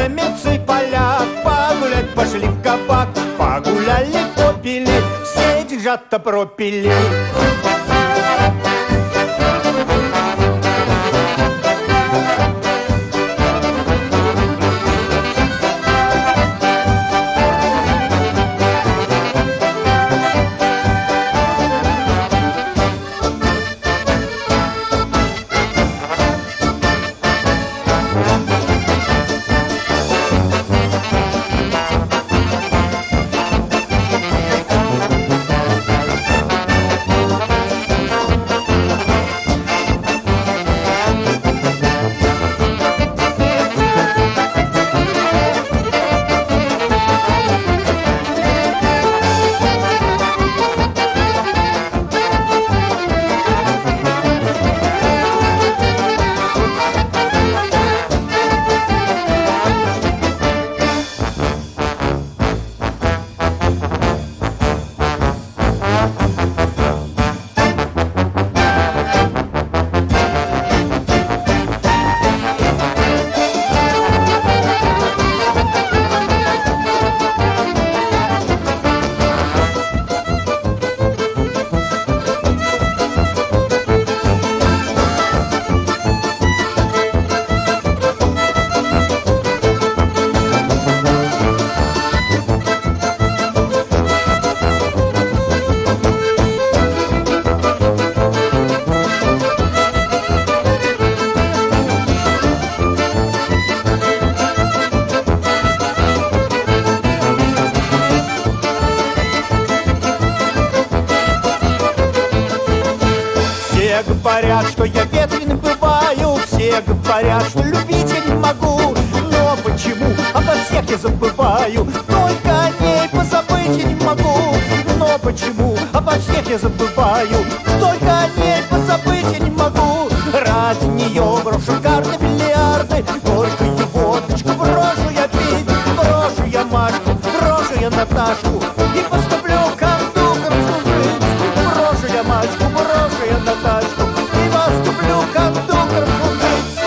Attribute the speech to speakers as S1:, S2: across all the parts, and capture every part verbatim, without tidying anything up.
S1: немец и поляк погулять пошли в кабак. Погуляли, попили, все деньжата пропили. Все говорят, что я ветреным бываю, все говорят, что любить я не могу. Но почему обо всех я забываю, только о ней позабыть я не могу. Но почему обо всех я забываю, только о ней позабыть я не могу. Ради нее брошу карты, бильярды, горькую водочку брошу я пить. Брошу я Машку, брошу я Наташку и поступлю кондуктором служить. Брошу я Машку, брошу я Наташку и поступлю кондуктором служить.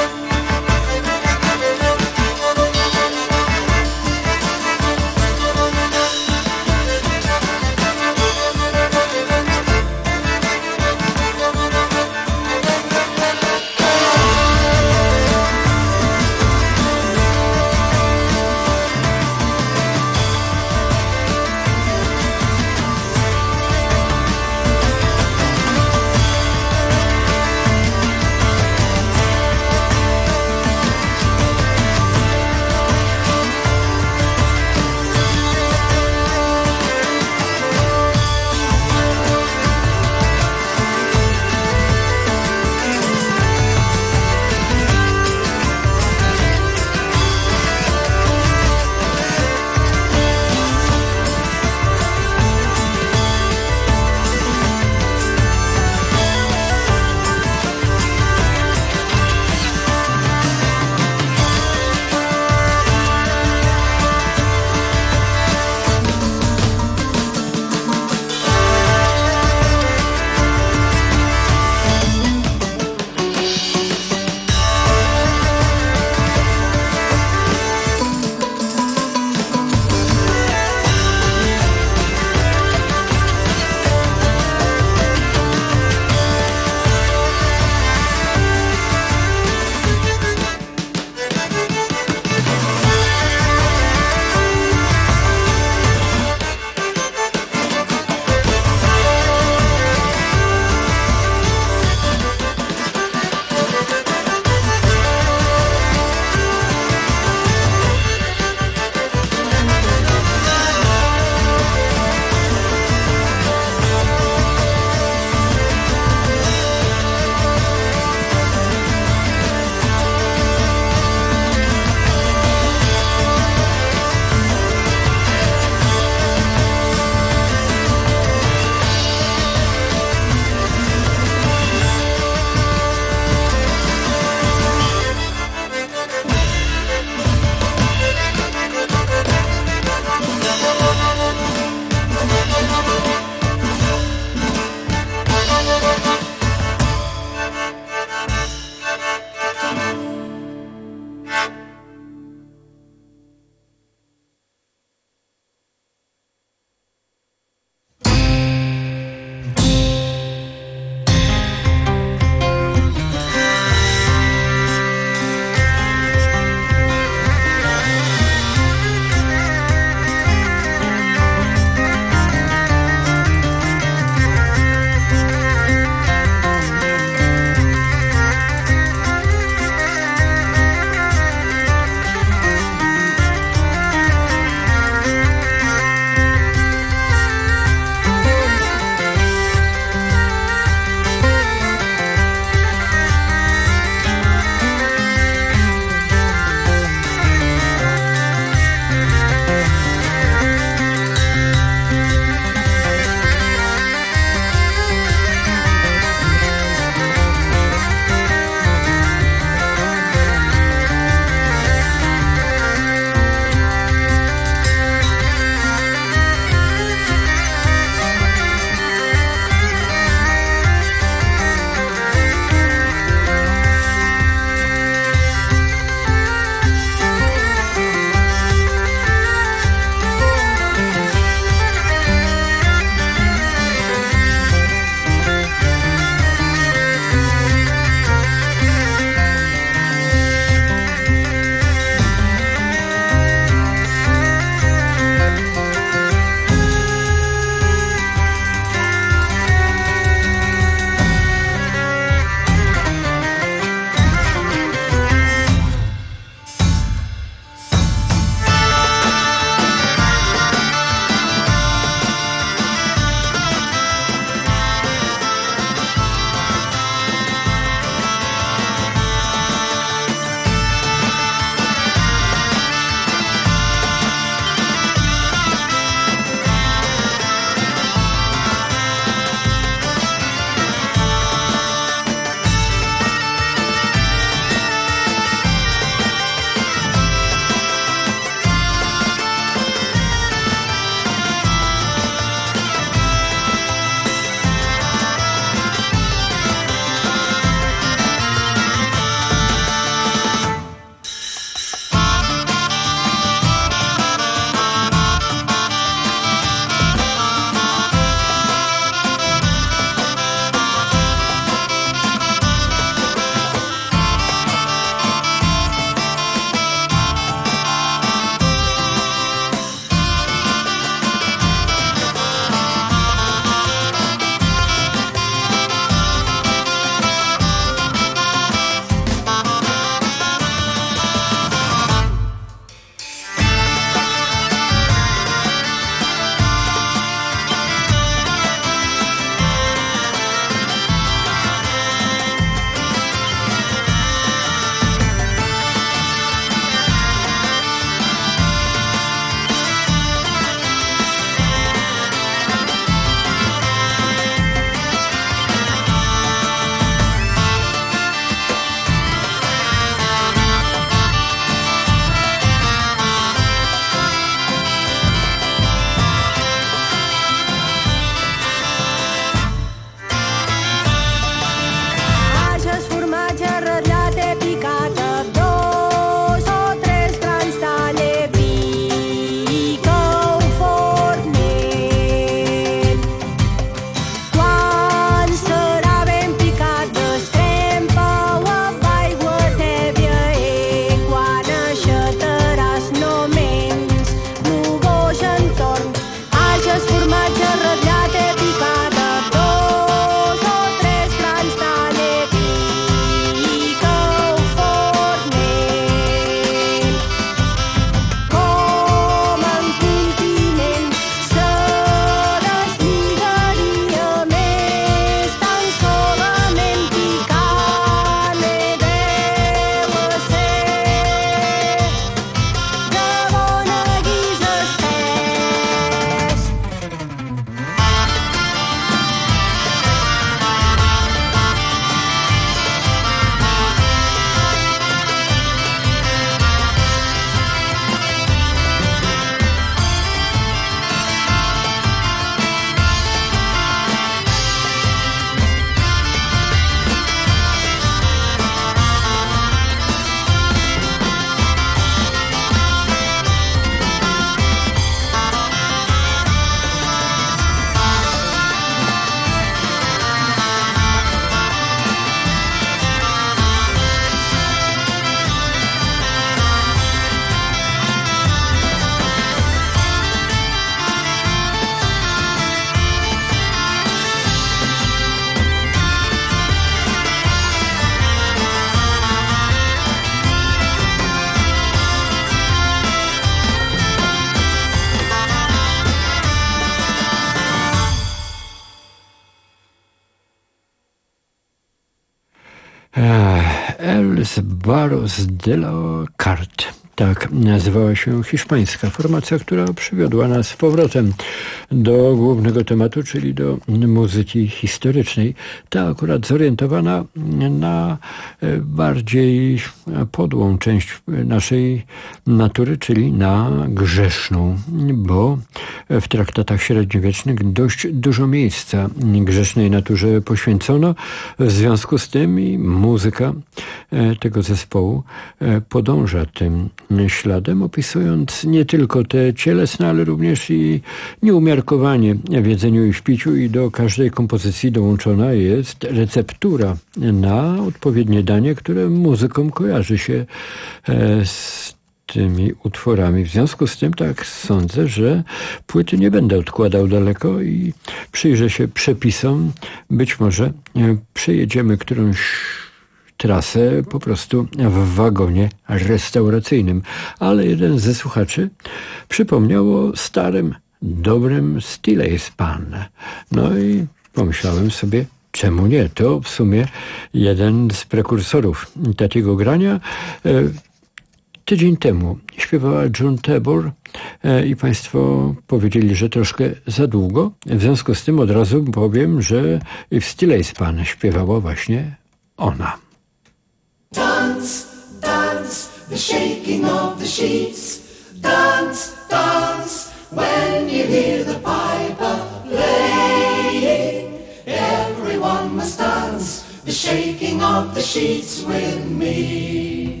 S2: Els Barros de la Carte. Tak nazywała się hiszpańska formacja, która przywiodła nas z powrotem do głównego tematu, czyli do muzyki historycznej. Ta akurat zorientowana na bardziej podłą część naszej natury, czyli na grzeszną, bo w traktatach średniowiecznych dość dużo miejsca grzesznej naturze poświęcono. W związku z tym i muzyka tego zespołu podąża tym śladem, opisując nie tylko te cielesne, ale również i nieumiarkowanie w jedzeniu i w piciu, i do każdej kompozycji dołączona jest receptura na odpowiednie danie, które muzykom kojarzy się z tymi utworami. W związku z tym tak sądzę, że płyty nie będę odkładał daleko i przyjrzę się przepisom. Być może przejedziemy którąś trasę po prostu w wagonie restauracyjnym. Ale jeden ze słuchaczy przypomniał o starym, dobrym Stillways Pan. No i pomyślałem sobie, czemu nie? To w sumie jeden z prekursorów takiego grania. Tydzień temu śpiewała June Tabor i państwo powiedzieli, że troszkę za długo. W związku z tym od razu powiem, że w Stillways Pan śpiewała właśnie ona.
S3: Dance, dance, the shaking of the sheets. Dance, dance, when you hear the piper playing. Everyone must dance, the shaking of the sheets with me.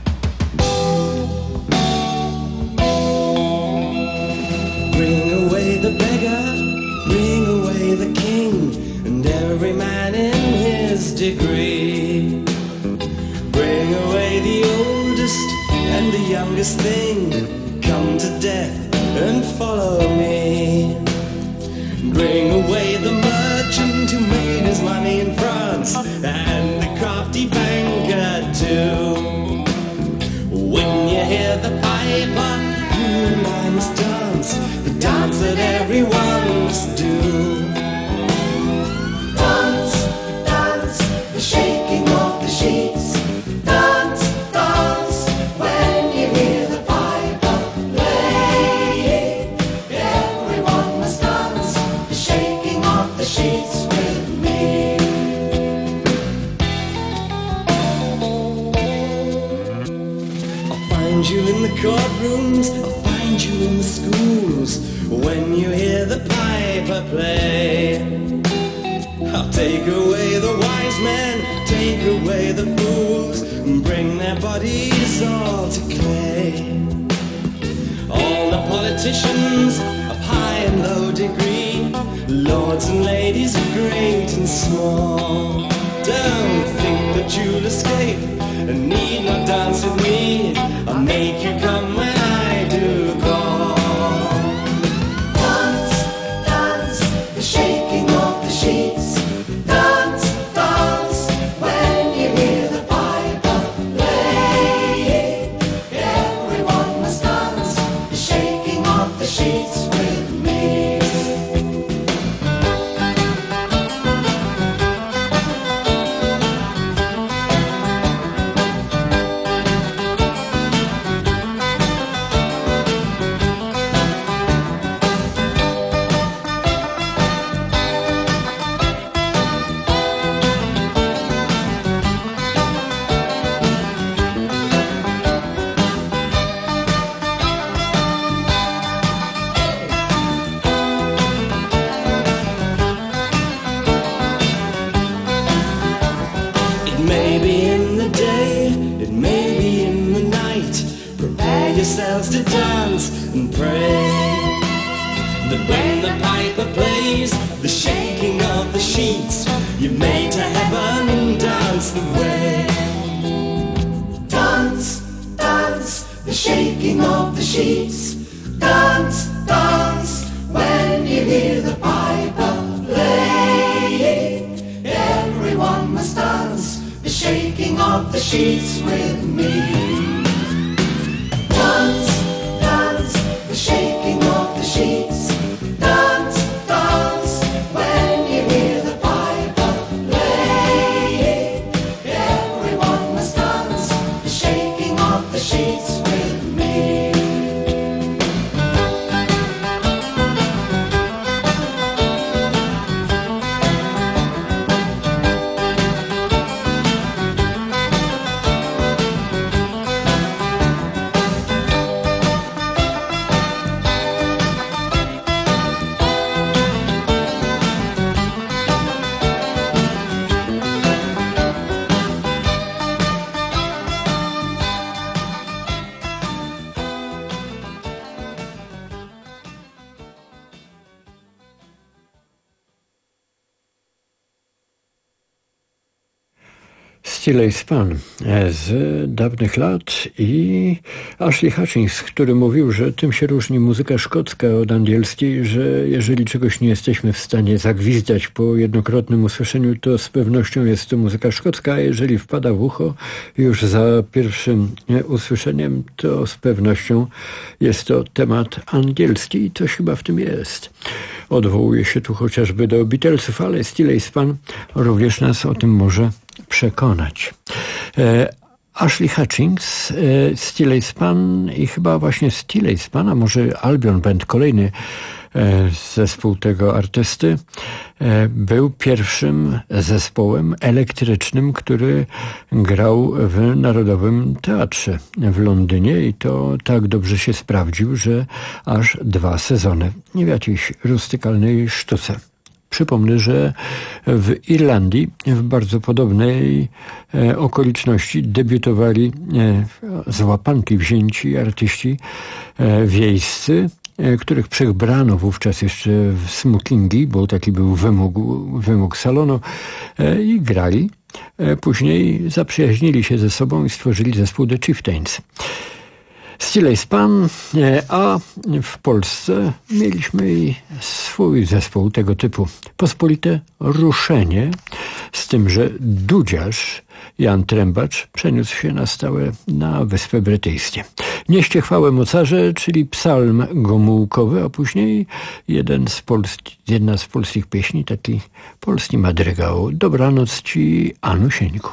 S3: Bring away the beggar, bring away the king, and every man in his degree. Bring away the oldest and the youngest thing. Come to death and follow me. Bring away the merchant who made his money in France, and the crafty banker too. When you hear the piper, you and I must dance, the dance that everyone must do. Dance, dance, the shaking of the sheets. Dance, dance, when you hear the piper playing. Everyone must dance, the shaking of the sheets with me. I'll find you in the courtrooms, I'll find you in the schools, when you hear the piper play. I'll take away the wise men, take away the fools, and bring their bodies all to clay. All the politicians of high and low degree, lords and ladies great and small, don't think that you'll escape and need not dance with me. I'll make you come when I do call. Dance, dance, the shaking of the sheets. Dance, dance, when you hear the piper playing. Everyone must dance, the shaking of the sheets with me. It may be in the day, it may be in the night. Prepare yourselves to dance and pray that when the piper plays, the shaking of the sheets, you're made to heaven and dance the way. Dance, dance, the shaking of the sheets. Dance, dance, when you hear the piper playing. Everyone must dance, the shaking of the sheets with me. Dance, dance, the shaking of the sheets. Dance, dance, when you hear the piper playing.
S2: Steely Span z dawnych lat i Ashley Hutchings, który mówił, że tym się różni muzyka szkocka od angielskiej, że jeżeli czegoś nie jesteśmy w stanie zagwizdać po jednokrotnym usłyszeniu, to z pewnością jest to muzyka szkocka, a jeżeli wpada w ucho już za pierwszym usłyszeniem, to z pewnością jest to temat angielski i coś chyba w tym jest. Odwołuje się tu chociażby do Beatlesów, ale Steely Span również nas o tym może przekonać. E, Ashley Hutchings, e, Steely Span i chyba właśnie Steely Span, a może Albion Band, kolejny e, zespół tego artysty, e, był pierwszym zespołem elektrycznym, który grał w Narodowym Teatrze w Londynie i to tak dobrze się sprawdził, że aż dwa sezony. Nie w jakiejś rustykalnej sztuce. Przypomnę, że w Irlandii w bardzo podobnej e, okoliczności debiutowali e, z łapanki wzięci artyści e, wiejscy, e, których przebrano wówczas jeszcze w smokingi, bo taki był wymóg, wymóg salonu e, i grali. E, później zaprzyjaźnili się ze sobą i stworzyli zespół The Chieftains. Steely Span, a w Polsce mieliśmy i swój zespół tego typu. Pospolite ruszenie, z tym, że dudziarz Jan Trębacz przeniósł się na stałe na Wyspy Brytyjskie. Nieście chwałę mocarze, czyli psalm gomułkowy, a później jeden z polski, jedna z polskich pieśni, taki polski madrygał. Dobranoc ci, Anusieńku.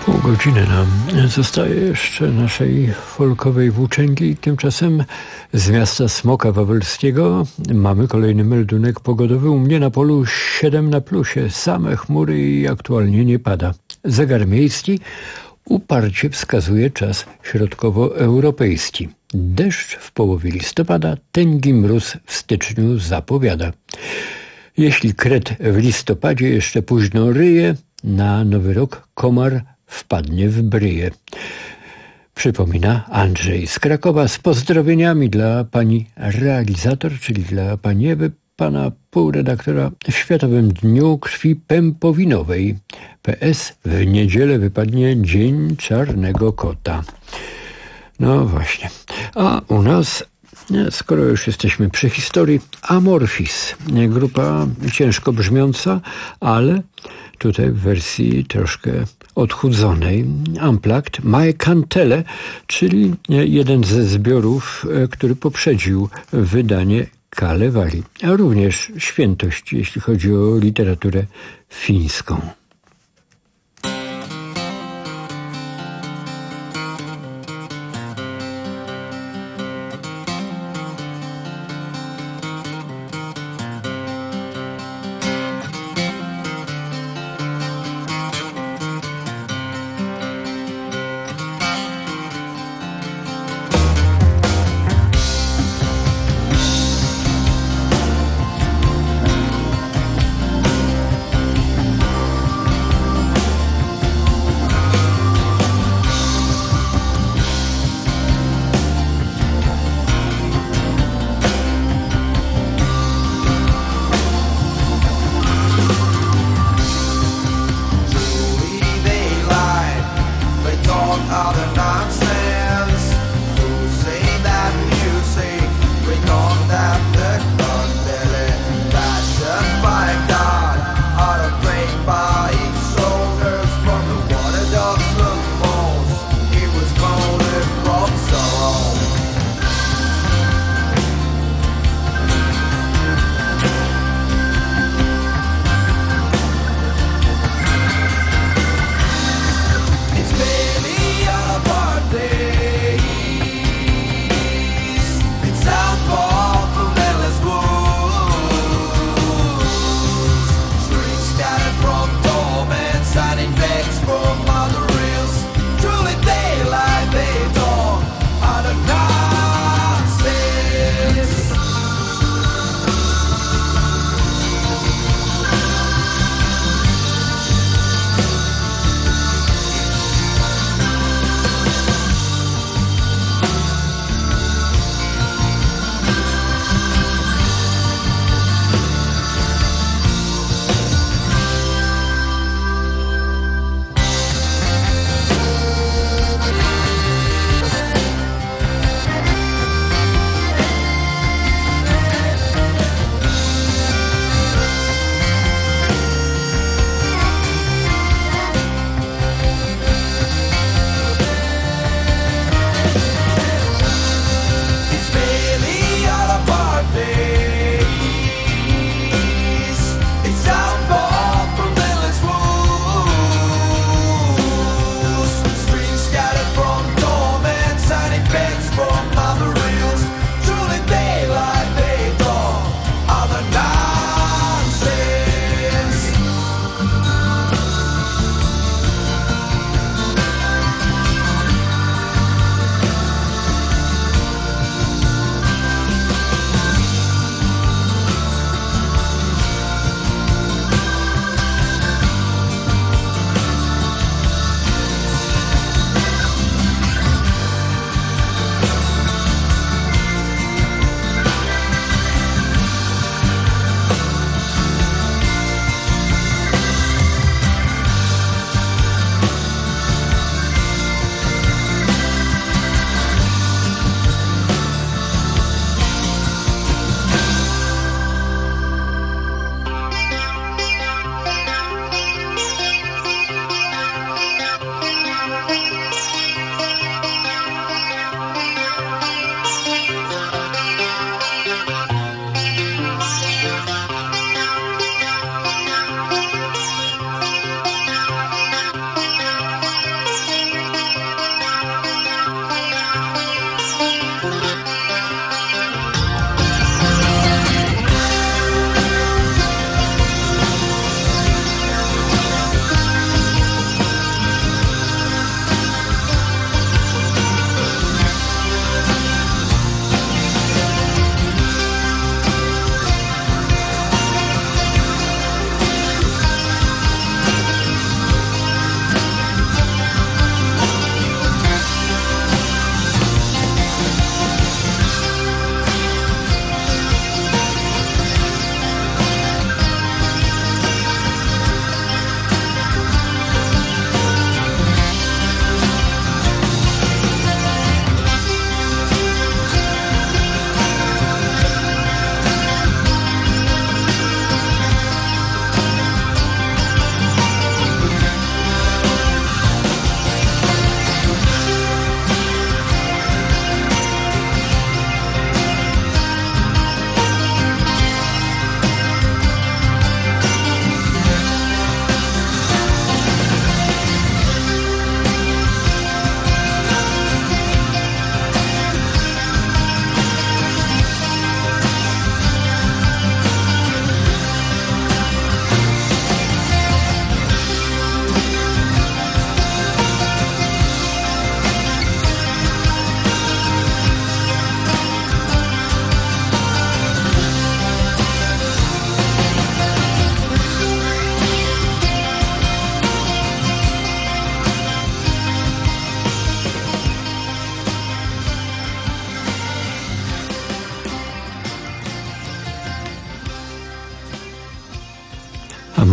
S2: Pół godziny nam zostaje jeszcze naszej folkowej włóczęgi. Tymczasem z miasta Smoka Wawelskiego mamy kolejny meldunek pogodowy. U mnie na polu siedem na plusie, same chmury i aktualnie nie pada. Zegar miejski uparcie wskazuje czas środkowoeuropejski. Deszcz w połowie listopada, tęgi mróz w styczniu zapowiada. Jeśli kret w listopadzie jeszcze późno ryje, na nowy rok komar wpadnie w bryję. Przypomina Andrzej z Krakowa z pozdrowieniami dla pani realizator, czyli dla pani Ewy, pana półredaktora w Światowym Dniu Krwi Pępowinowej. P S. W niedzielę wypadnie Dzień Czarnego Kota. No właśnie. A u nas, skoro już jesteśmy przy historii, Amorphis. Grupa ciężko brzmiąca, ale tutaj w wersji troszkę odchudzonej. Unplugged, My Cantele, czyli jeden ze zbiorów, który poprzedził wydanie Kalevala, a również świętość, jeśli chodzi o literaturę fińską.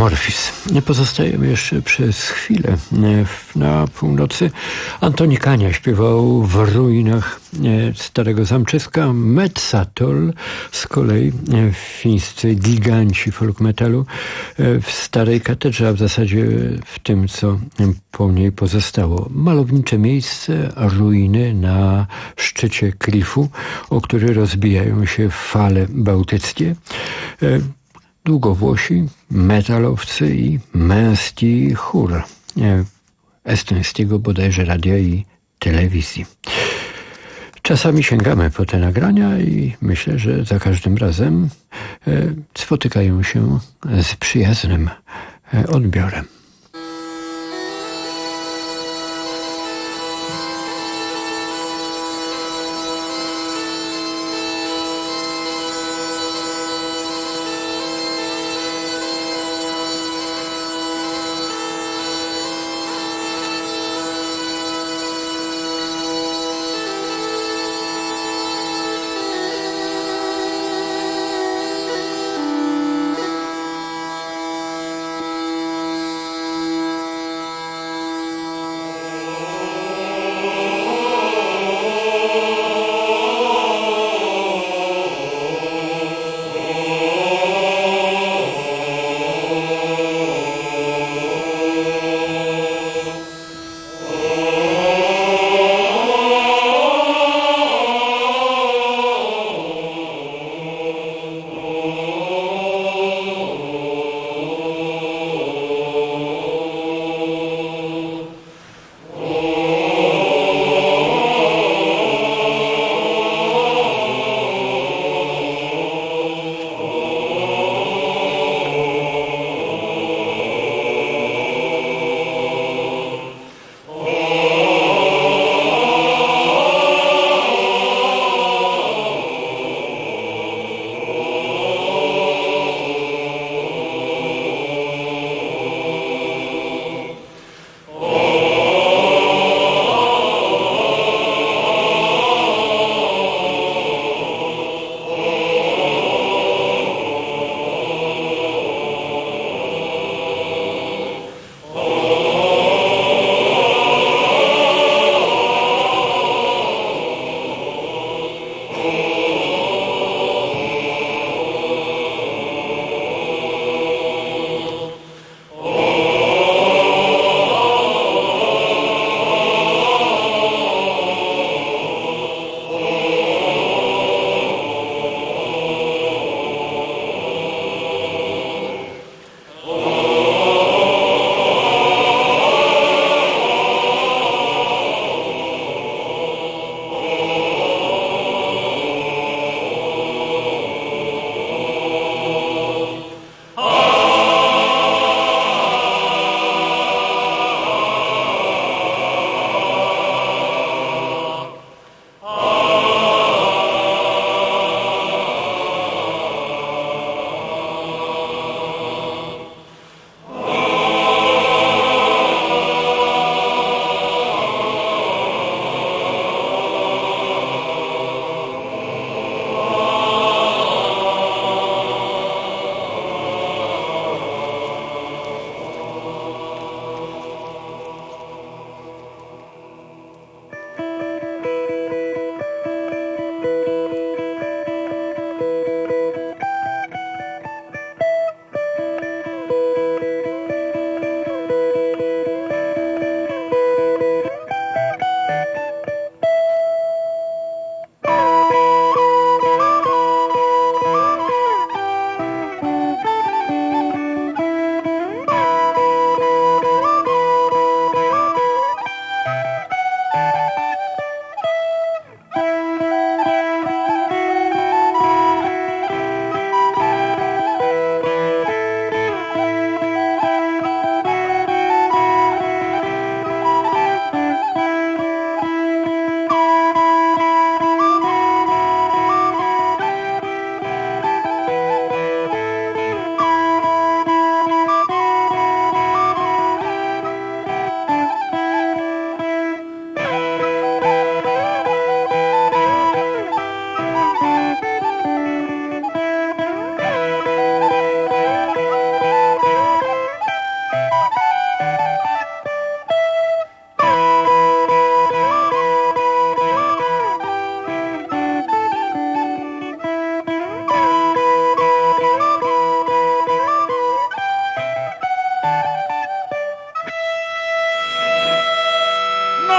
S2: Amorphis. Pozostajemy jeszcze przez chwilę na północy. Antoni Kania śpiewał w ruinach Starego Zamczyska. Mezzatol z kolei fińscy giganci folk metalu w Starej Katedrze, a w zasadzie w tym, co po niej pozostało. Malownicze miejsce, ruiny na szczycie klifu, o który rozbijają się fale bałtyckie. Długowłosi, metalowcy i męski chór estońskiego bodajże radia i telewizji. Czasami sięgamy po te nagrania i myślę, że za każdym razem spotykają się z przyjaznym odbiorem.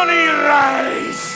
S4: Johnny Rise.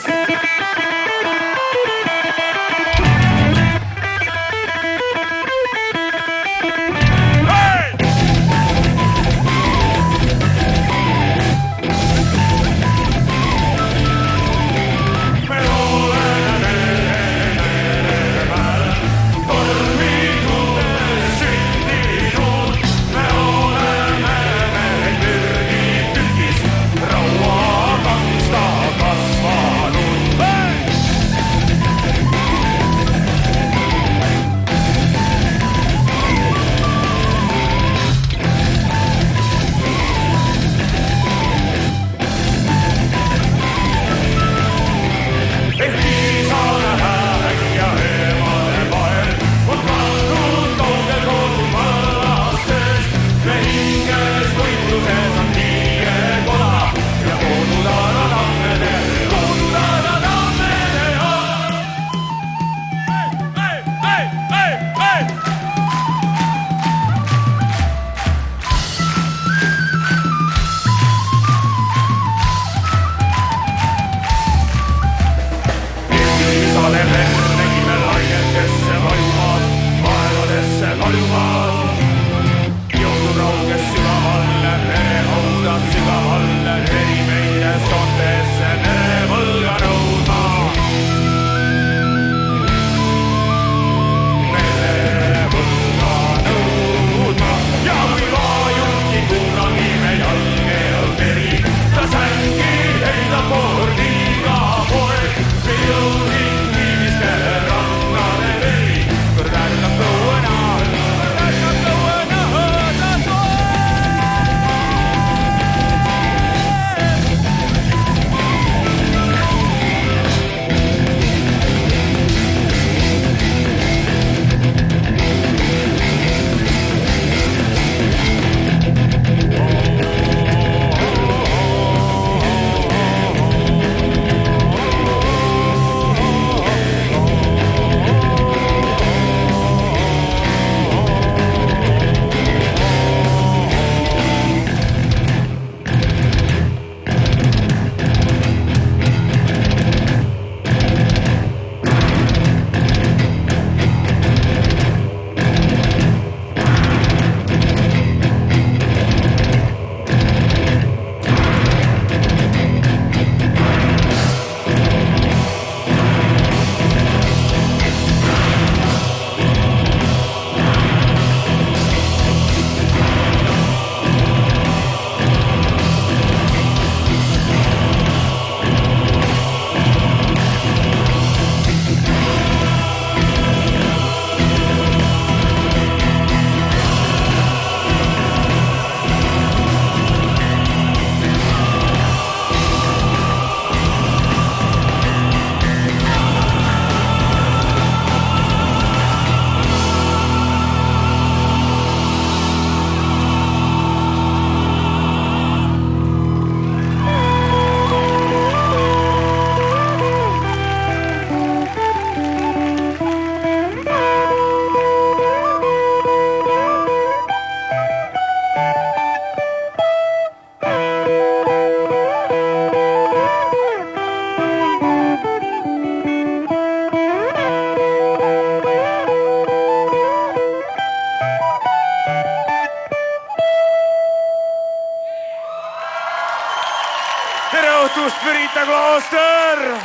S4: õhtust, Pirita klooster!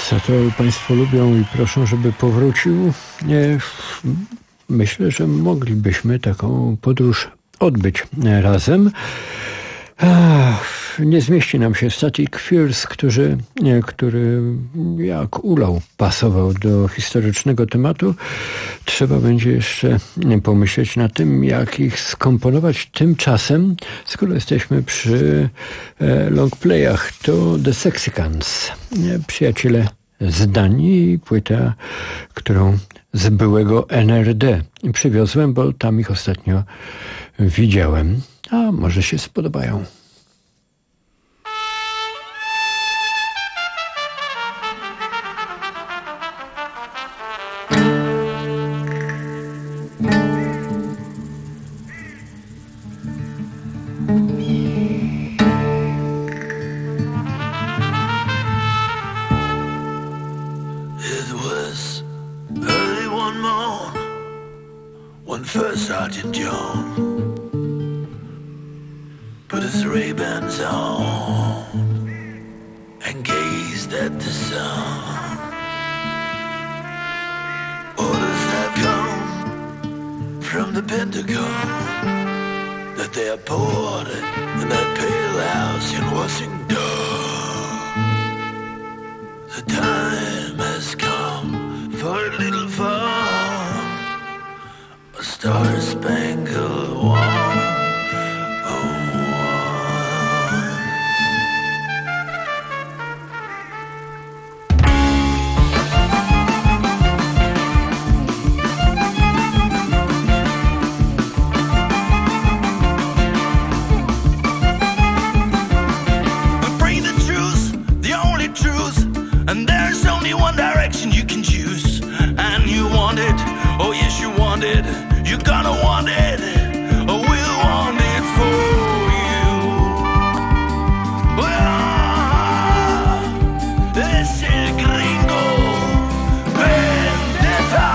S2: Za to Państwo lubią i proszą, żeby powrócił. Nie, myślę, że moglibyśmy taką podróż odbyć razem. Ach, nie zmieści nam się Static Fears, który, nie, który jak ulał pasował do historycznego tematu. Trzeba będzie jeszcze pomyśleć nad tym, jak ich skomponować. Tymczasem, skoro jesteśmy przy e, longplayach, to The Sexicans, nie, przyjaciele z Danii, płyta, którą z byłego N R D przywiozłem, bo tam ich ostatnio widziałem. A może się spodobają.
S5: Sergeant John put his Ray-Bans on and gazed at the sun. Orders have come from the Pentagon that they are poured in that pale house in Washington. The time has come for a little fun. A star-spangled one, oh one. But bring the truth, the only truth, and there's only one direction you can choose. And you want it, oh yes you want it. You're gonna want it, or we'll want it for you. Well, this is Gringo Vendetta.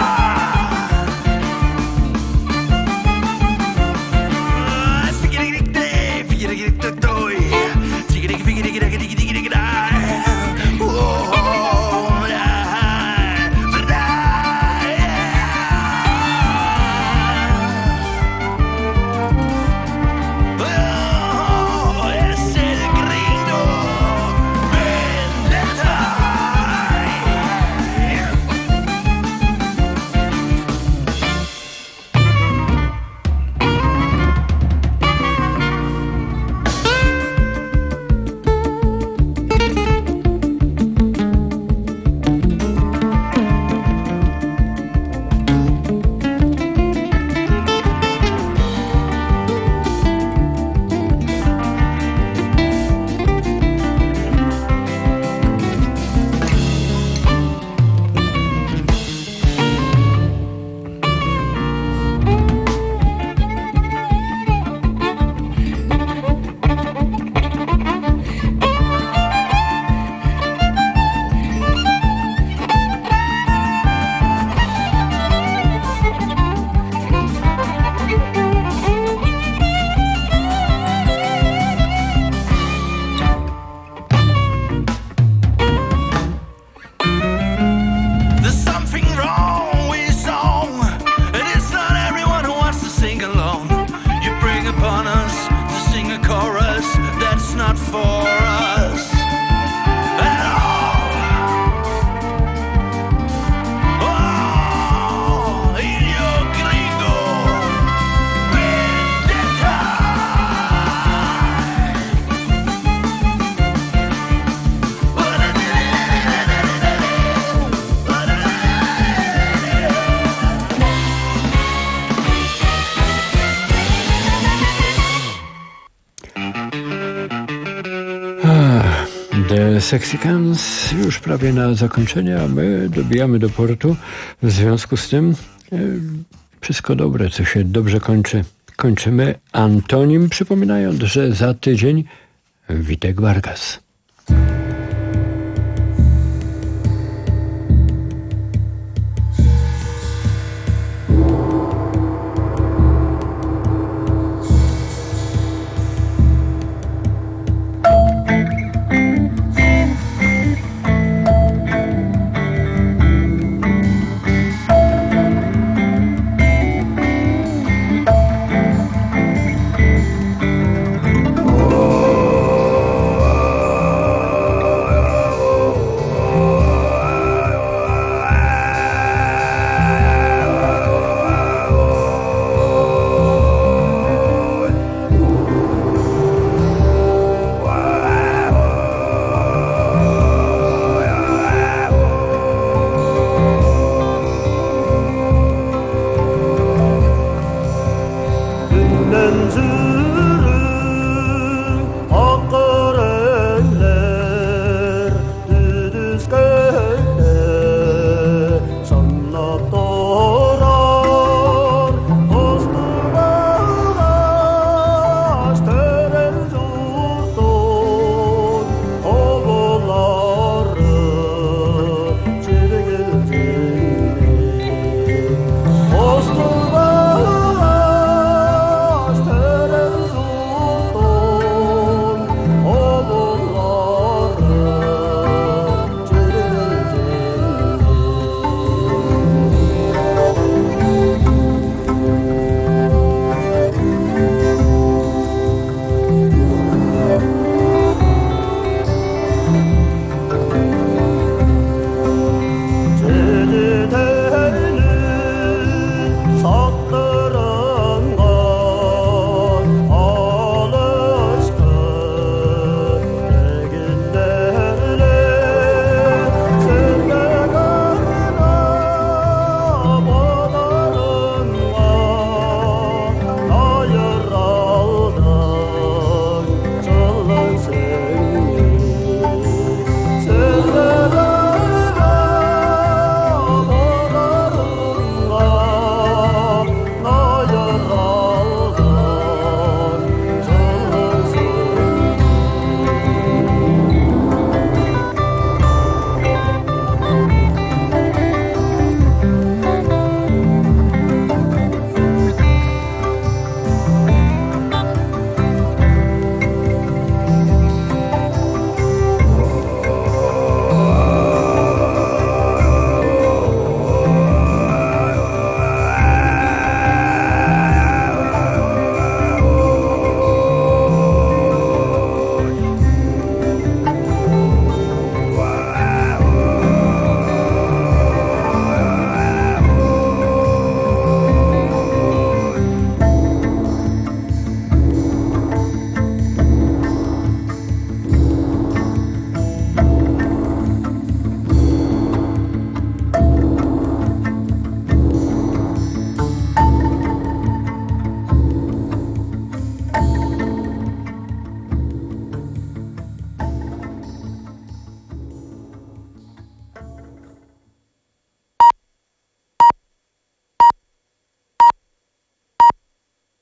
S2: The Sexicans już prawie na zakończenie, a my dobijamy do portu. W związku z tym e, wszystko dobre, co się dobrze kończy, kończymy antonim, przypominając, że za tydzień Witek Vargas.